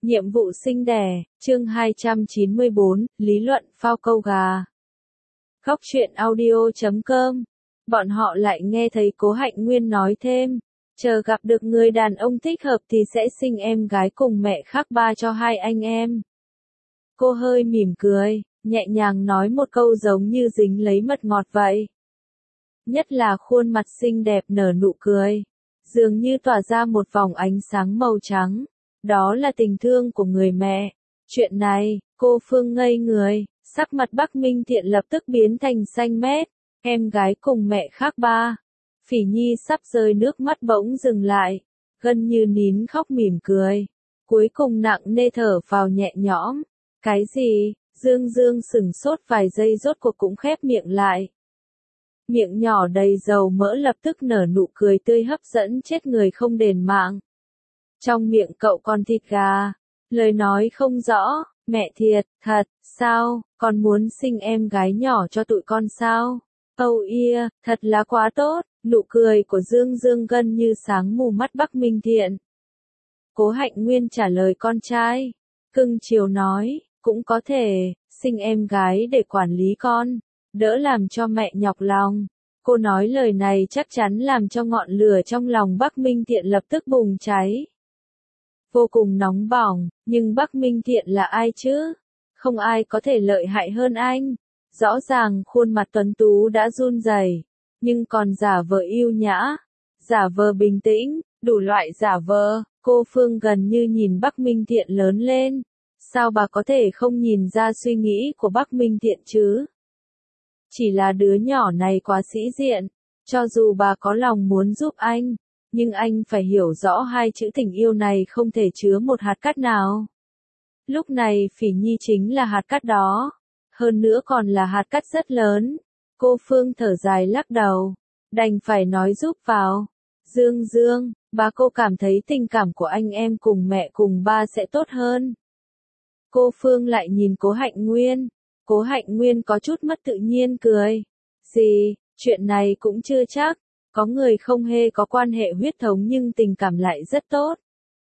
Nhiệm vụ sinh đẻ, chương 294, lý luận phao câu gà. Góc truyện audio.com. Bọn họ lại nghe thấy Cố Hạnh Nguyên nói thêm, chờ gặp được người đàn ông thích hợp thì sẽ sinh em gái cùng mẹ khác ba cho hai anh em. Cô hơi mỉm cười, nhẹ nhàng nói một câu giống như dính lấy mật ngọt vậy. Nhất là khuôn mặt xinh đẹp nở nụ cười, dường như tỏa ra một vòng ánh sáng màu trắng. Đó là tình thương của người mẹ. Chuyện này, cô Phương ngây người, sắc mặt Bắc Minh Thiện lập tức biến thành xanh mét. Em gái cùng mẹ khác ba. Phỉ Nhi sắp rơi nước mắt bỗng dừng lại, gần như nín khóc mỉm cười. Cuối cùng nặng nề thở vào nhẹ nhõm. Cái gì? Dương Dương sửng sốt vài giây rốt cuộc cũng khép miệng lại. Miệng nhỏ đầy dầu mỡ lập tức nở nụ cười tươi hấp dẫn chết người không đền mạng. Trong miệng cậu còn thịt gà. Lời nói không rõ, mẹ thiệt, thật, sao, con muốn sinh em gái nhỏ cho tụi con sao? Oh yeah, thật là quá tốt, nụ cười của Dương Dương gần như sáng mù mắt Bắc Minh Thiện. Cố Hạnh Nguyên trả lời con trai. Cưng chiều nói, cũng có thể, sinh em gái để quản lý con, đỡ làm cho mẹ nhọc lòng. Cô nói lời này chắc chắn làm cho ngọn lửa trong lòng Bắc Minh Thiện lập tức bùng cháy. Vô cùng nóng bỏng, nhưng Bắc Minh Thiện là ai chứ? Không ai có thể lợi hại hơn anh. Rõ ràng khuôn mặt tuấn tú đã run rẩy, nhưng còn giả vờ yêu nhã, giả vờ bình tĩnh, đủ loại giả vờ. Cô Phương gần như nhìn Bắc Minh Thiện lớn lên. Sao bà có thể không nhìn ra suy nghĩ của Bắc Minh Thiện chứ? Chỉ là đứa nhỏ này quá sĩ diện, cho dù bà có lòng muốn giúp anh. Nhưng anh phải hiểu rõ hai chữ tình yêu này không thể chứa một hạt cát nào. Lúc này Phỉ Nhi chính là hạt cát đó. Hơn nữa còn là hạt cát rất lớn. Cô Phương thở dài lắc đầu. Đành phải nói giúp vào. Dương Dương, bà cô cảm thấy tình cảm của anh em cùng mẹ cùng ba sẽ tốt hơn. Cô Phương lại nhìn Cố Hạnh Nguyên. Cố Hạnh Nguyên có chút mất tự nhiên cười. Gì, chuyện này cũng chưa chắc. Có người không hề có quan hệ huyết thống nhưng tình cảm lại rất tốt.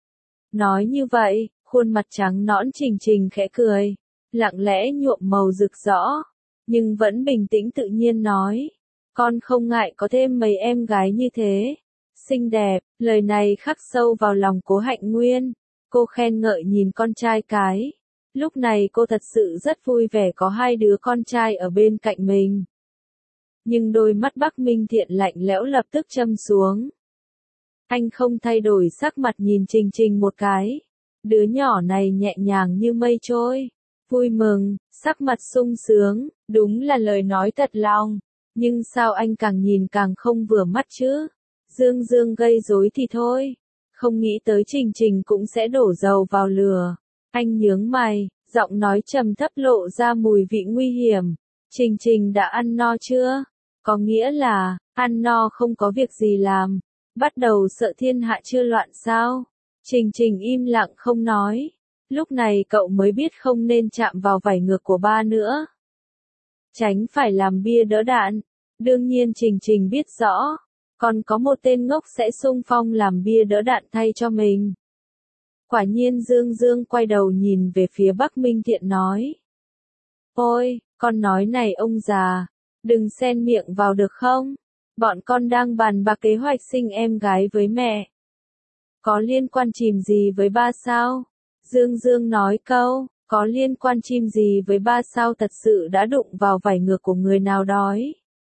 Nói như vậy, khuôn mặt trắng nõn Trình Trình khẽ cười, lặng lẽ nhuộm màu rực rõ, nhưng vẫn bình tĩnh tự nhiên nói, con không ngại có thêm mấy em gái như thế. Xinh đẹp, lời này khắc sâu vào lòng Cố Hạnh Nguyên. Cô khen ngợi nhìn con trai cái. Lúc này cô thật sự rất vui vẻ có hai đứa con trai ở bên cạnh mình. Nhưng đôi mắt Bắc Minh Thiện lạnh lẽo lập tức châm xuống. Anh không thay đổi sắc mặt nhìn Trình Trình một cái. Đứa nhỏ này nhẹ nhàng như mây trôi. Vui mừng, sắc mặt sung sướng, đúng là lời nói thật lòng. Nhưng sao anh càng nhìn càng không vừa mắt chứ? Dương Dương gây rối thì thôi. Không nghĩ tới Trình Trình cũng sẽ đổ dầu vào lửa. Anh nhướng mày, giọng nói trầm thấp lộ ra mùi vị nguy hiểm. Trình Trình đã ăn no chưa? Có nghĩa là, ăn no không có việc gì làm. Bắt đầu sợ thiên hạ chưa loạn sao? Trình Trình im lặng không nói. Lúc này cậu mới biết không nên chạm vào vảy ngược của ba nữa. Tránh phải làm bia đỡ đạn. Đương nhiên Trình Trình biết rõ. Còn có một tên ngốc sẽ xung phong làm bia đỡ đạn thay cho mình. Quả nhiên Dương Dương quay đầu nhìn về phía Bắc Minh Thiện nói. Ôi, con nói này ông già. Đừng xen miệng vào được không? Bọn con đang bàn bạc kế hoạch sinh em gái với mẹ. Có liên quan chìm gì với ba sao? Dương Dương nói câu, có liên quan chim gì với ba sao thật sự đã đụng vào vảy ngược của người nào đói.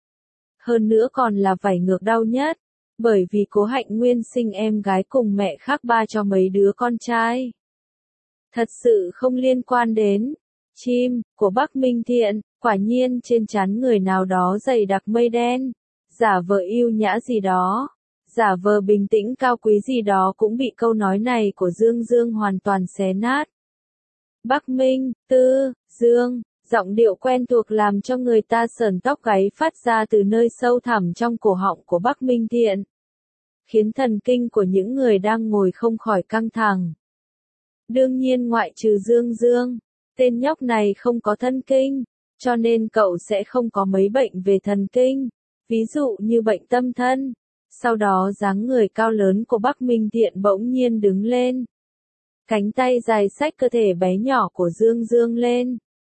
Hơn nữa còn là vảy ngược đau nhất, bởi vì Cố Hạnh Nguyên sinh em gái cùng mẹ khác ba cho mấy đứa con trai. Thật sự không liên quan đến chim của Bắc Minh Thiện. Quả nhiên trên trán người nào đó dày đặc mây đen, giả vờ yêu nhã gì đó, giả vờ bình tĩnh cao quý gì đó cũng bị câu nói này của Dương Dương hoàn toàn xé nát. Bắc Minh, Dương, giọng điệu quen thuộc làm cho người ta sởn tóc gáy phát ra từ nơi sâu thẳm trong cổ họng của Bắc Minh Thiện, khiến thần kinh của những người đang ngồi không khỏi căng thẳng. Đương nhiên ngoại trừ Dương Dương, tên nhóc này không có thân kinh. Cho nên cậu sẽ không có mấy bệnh về thần kinh, ví dụ như bệnh tâm thân. Sau đó dáng người cao lớn của Bắc Minh Thiện bỗng nhiên đứng lên. Cánh tay dài xách cơ thể bé nhỏ của Dương Dương lên.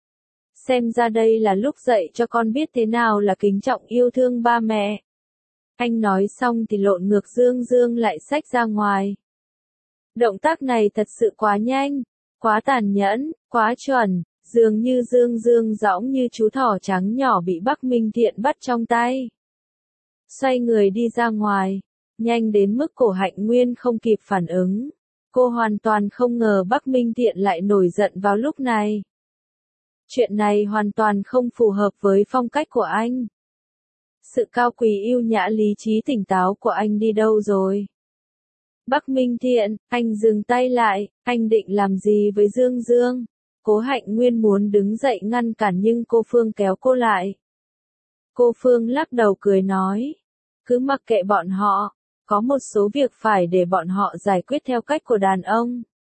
Xem ra đây là lúc dạy cho con biết thế nào là kính trọng yêu thương ba mẹ. Anh nói xong thì lộn ngược Dương Dương lại xách ra ngoài. Động tác này thật sự quá nhanh, quá tàn nhẫn, quá chuẩn, dường như Dương Dương dõng như chú thỏ trắng nhỏ bị Bắc Minh Thiện bắt trong tay. Xoay người đi ra ngoài, nhanh đến mức Cổ Hạnh Nguyên không kịp phản ứng. Cô hoàn toàn không ngờ Bắc Minh Thiện lại nổi giận vào lúc này. Chuyện này hoàn toàn không phù hợp với phong cách của anh. Sự cao quý yêu nhã lý trí tỉnh táo của anh đi đâu rồi? Bắc Minh Thiện, anh dừng tay lại, anh định làm gì với Dương Dương? Cố Hạnh Nguyên muốn đứng dậy ngăn cản nhưng cô Phương kéo cô lại. Cô Phương lắc đầu cười nói, cứ mặc kệ bọn họ, có một số việc phải để bọn họ giải quyết theo cách của đàn ông.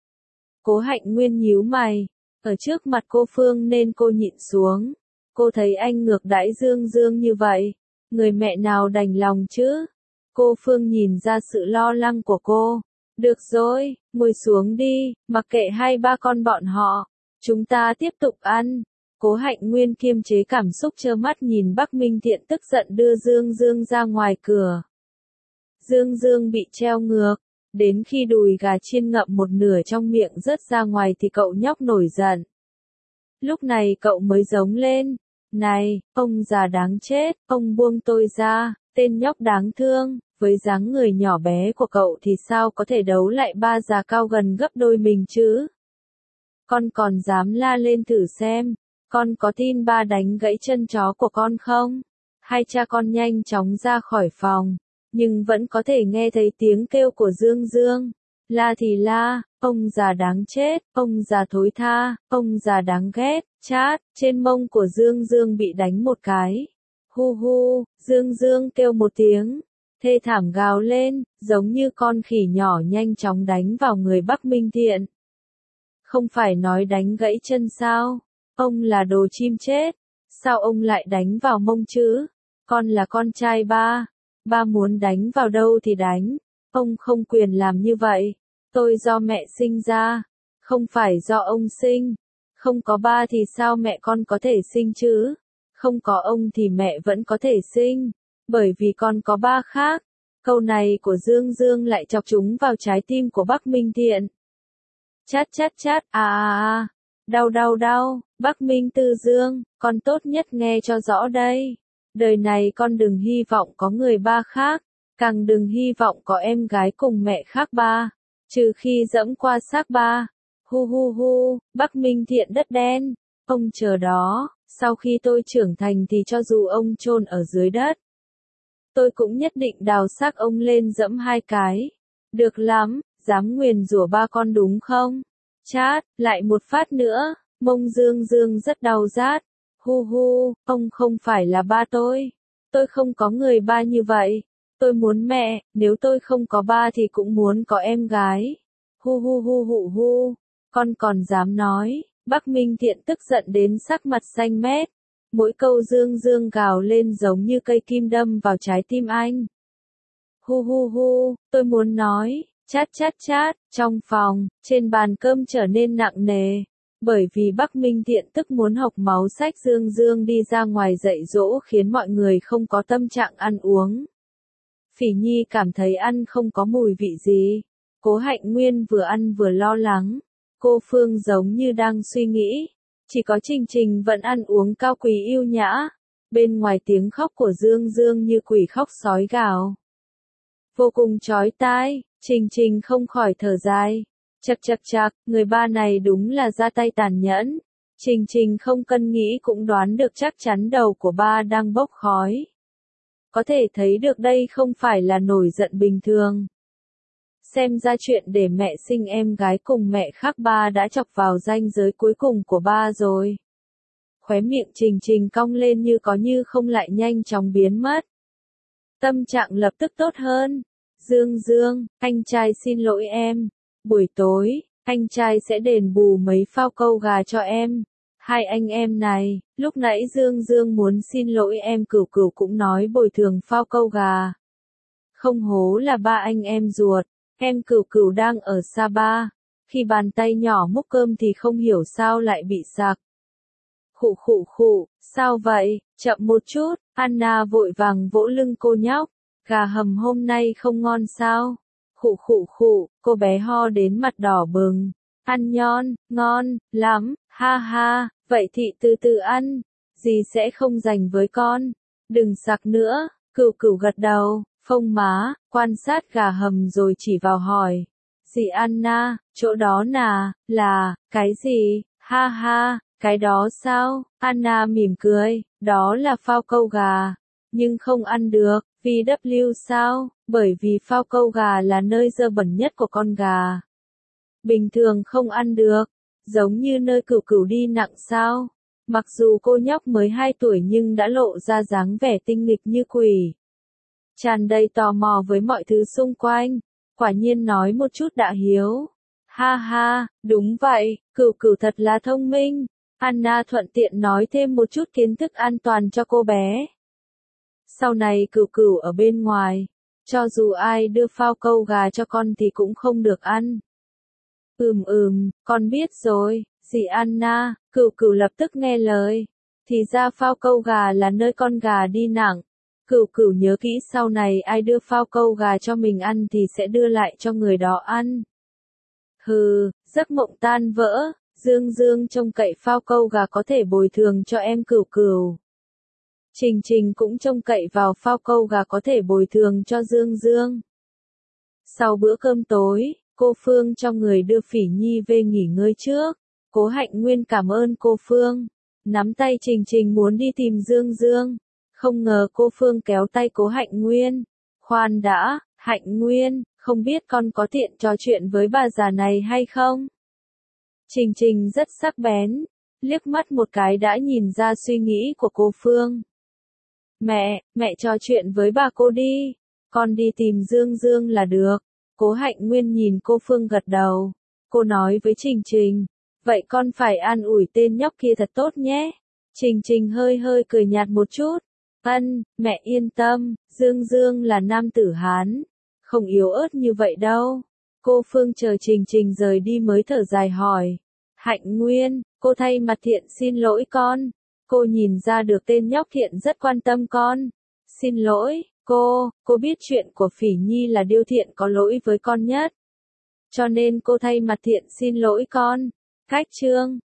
Cố Hạnh Nguyên nhíu mày, ở trước mặt cô Phương nên cô nhịn xuống. Cô thấy anh ngược đãi Dương Dương như vậy, người mẹ nào đành lòng chứ? Cô Phương nhìn ra sự lo lắng của cô. Được rồi, ngồi xuống đi, mặc kệ hai ba con bọn họ. Chúng ta tiếp tục ăn. Cố Hạnh Nguyên kiềm chế cảm xúc trơ mắt nhìn Bắc Minh Thiện tức giận đưa Dương Dương ra ngoài cửa. Dương Dương bị treo ngược. Đến khi đùi gà chiên ngậm một nửa trong miệng rớt ra ngoài thì cậu nhóc nổi giận. Lúc này cậu mới giống lên. Này, ông già đáng chết, ông buông tôi ra, tên nhóc đáng thương. Với dáng người nhỏ bé của cậu thì sao có thể đấu lại ba già cao gần gấp đôi mình chứ? Con còn dám la lên thử xem, con có tin ba đánh gãy chân chó của con không? Hai cha con nhanh chóng ra khỏi phòng, nhưng vẫn có thể nghe thấy tiếng kêu của Dương Dương. La thì la, ông già đáng chết, ông già thối tha, ông già đáng ghét, chát, trên mông của Dương Dương bị đánh một cái. Hu hu, Dương Dương kêu một tiếng. Thê thảm gào lên, giống như con khỉ nhỏ nhanh chóng đánh vào người Bắc Minh Thiện. Không phải nói đánh gãy chân sao? Ông là đồ chim chết. Sao ông lại đánh vào mông chứ? Con là con trai ba. Ba muốn đánh vào đâu thì đánh. Ông không quyền làm như vậy. Tôi do mẹ sinh ra. Không phải do ông sinh. Không có ba thì sao mẹ con có thể sinh chứ? Không có ông thì mẹ vẫn có thể sinh. Bởi vì con có ba khác. Câu này của Dương Dương lại chọc trúng vào trái tim của Bắc Minh Thiện. Chát chát chát, đau đau đau, Bắc Minh Tư Dương, con tốt nhất nghe cho rõ đây. Đời này con đừng hy vọng có người ba khác, càng đừng hy vọng có em gái cùng mẹ khác ba, trừ khi dẫm qua xác ba. Hu hu hu, Bắc Minh Thiện đất đen, ông chờ đó, sau khi tôi trưởng thành thì cho dù ông chôn ở dưới đất, tôi cũng nhất định đào xác ông lên dẫm hai cái. Được lắm, dám nguyền rủa ba con đúng không? Chát, lại một phát nữa, mông Dương Dương rất đau rát. Hu hu, ông không phải là ba tôi. Tôi không có người ba như vậy. Tôi muốn mẹ, nếu tôi không có ba thì cũng muốn có em gái. Hu hu hu hu hu, con còn dám nói. Bắc Minh Thiện tức giận đến sắc mặt xanh mét. Mỗi câu Dương Dương gào lên giống như cây kim đâm vào trái tim anh. Hu hu hu, tôi muốn nói, chát chát chát, trong phòng, trên bàn cơm trở nên nặng nề. Bởi vì Bắc Minh Thiện tức muốn hộc máu xách Dương Dương đi ra ngoài dạy dỗ khiến mọi người không có tâm trạng ăn uống. Phỉ Nhi cảm thấy ăn không có mùi vị gì. Cố Hạnh Nguyên vừa ăn vừa lo lắng. Cô Phương giống như đang suy nghĩ. Chỉ có Trình Trình vẫn ăn uống cao quý yêu nhã. Bên ngoài tiếng khóc của Dương Dương như quỷ khóc sói gào. Vô cùng chói tai, Trình Trình không khỏi thở dài. Chậc chậc chậc, người ba này đúng là ra tay tàn nhẫn. Trình Trình không cần nghĩ cũng đoán được chắc chắn đầu của ba đang bốc khói. Có thể thấy được đây không phải là nổi giận bình thường. Xem ra chuyện để mẹ sinh em gái cùng mẹ khác ba đã chọc vào ranh giới cuối cùng của ba rồi. Khóe miệng Trình Trình cong lên như có như không lại nhanh chóng biến mất. Tâm trạng lập tức tốt hơn. Dương Dương, anh trai xin lỗi em. Buổi tối, anh trai sẽ đền bù mấy phao câu gà cho em. Hai anh em này, lúc nãy Dương Dương muốn xin lỗi em Cửu Cửu cũng nói bồi thường phao câu gà. Không hố là ba anh em ruột, em Cửu Cửu đang ở Sapa. khi bàn tay nhỏ múc cơm thì không hiểu sao lại bị sặc. Khụ khụ khụ, sao vậy, chậm một chút, Anna vội vàng vỗ lưng cô nhóc, gà hầm hôm nay không ngon sao? Khụ khụ khụ, cô bé ho đến mặt đỏ bừng, ăn ngon lắm, ha ha, vậy thì từ từ ăn, dì sẽ không dành với con, đừng sặc nữa, Cửu Cửu gật đầu, phông má, quan sát gà hầm rồi chỉ vào hỏi, dì Anna, chỗ đó là, cái gì, ha ha. Cái đó sao? Anna mỉm cười, đó là phao câu gà. Nhưng không ăn được, VW sao? Bởi vì phao câu gà là nơi dơ bẩn nhất của con gà. Bình thường không ăn được, giống như nơi Cửu Cửu đi nặng sao? Mặc dù cô nhóc mới 2 tuổi nhưng đã lộ ra dáng vẻ tinh nghịch như quỷ. Tràn đầy tò mò với mọi thứ xung quanh, quả nhiên nói một chút đã hiếu. Ha ha, đúng vậy, Cửu Cửu thật là thông minh. Anna thuận tiện nói thêm một chút kiến thức an toàn cho cô bé. Sau này Cửu Cửu ở bên ngoài, cho dù ai đưa phao câu gà cho con thì cũng không được ăn. Con biết rồi, dì Anna, Cửu Cửu lập tức nghe lời. Thì ra phao câu gà là nơi con gà đi nặng. Cửu Cửu nhớ kỹ sau này ai đưa phao câu gà cho mình ăn thì sẽ đưa lại cho người đó ăn. Hừ, giấc mộng tan vỡ. Dương Dương trông cậy phao câu gà có thể bồi thường cho em Cửu Cửu. Trình Trình cũng trông cậy vào phao câu gà có thể bồi thường cho Dương Dương. Sau bữa cơm tối, cô Phương cho người đưa Phỉ Nhi về nghỉ ngơi trước. Cố Hạnh Nguyên cảm ơn cô Phương. Nắm tay Trình Trình muốn đi tìm Dương Dương. Không ngờ cô Phương kéo tay Cố Hạnh Nguyên. Khoan đã, Hạnh Nguyên, không biết con có tiện trò chuyện với bà già này hay không? Trình Trình rất sắc bén, liếc mắt một cái đã nhìn ra suy nghĩ của cô Phương. Mẹ trò chuyện với bà cô đi, con đi tìm Dương Dương là được. Cố Hạnh Nguyên nhìn cô Phương gật đầu. Cô nói với Trình Trình, vậy con phải an ủi tên nhóc kia thật tốt nhé. Trình Trình hơi cười nhạt một chút. Mẹ yên tâm, Dương Dương là nam tử Hán, không yếu ớt như vậy đâu. Cô Phương chờ Trình Trình rời đi mới thở dài hỏi. Hạnh Nguyên, cô thay mặt Thiện xin lỗi con. Cô nhìn ra được tên nhóc Thiện rất quan tâm con. Xin lỗi, cô biết chuyện của Phỉ Nhi là Điêu Thiện có lỗi với con nhất. Cho nên cô thay mặt Thiện xin lỗi con. Cách chương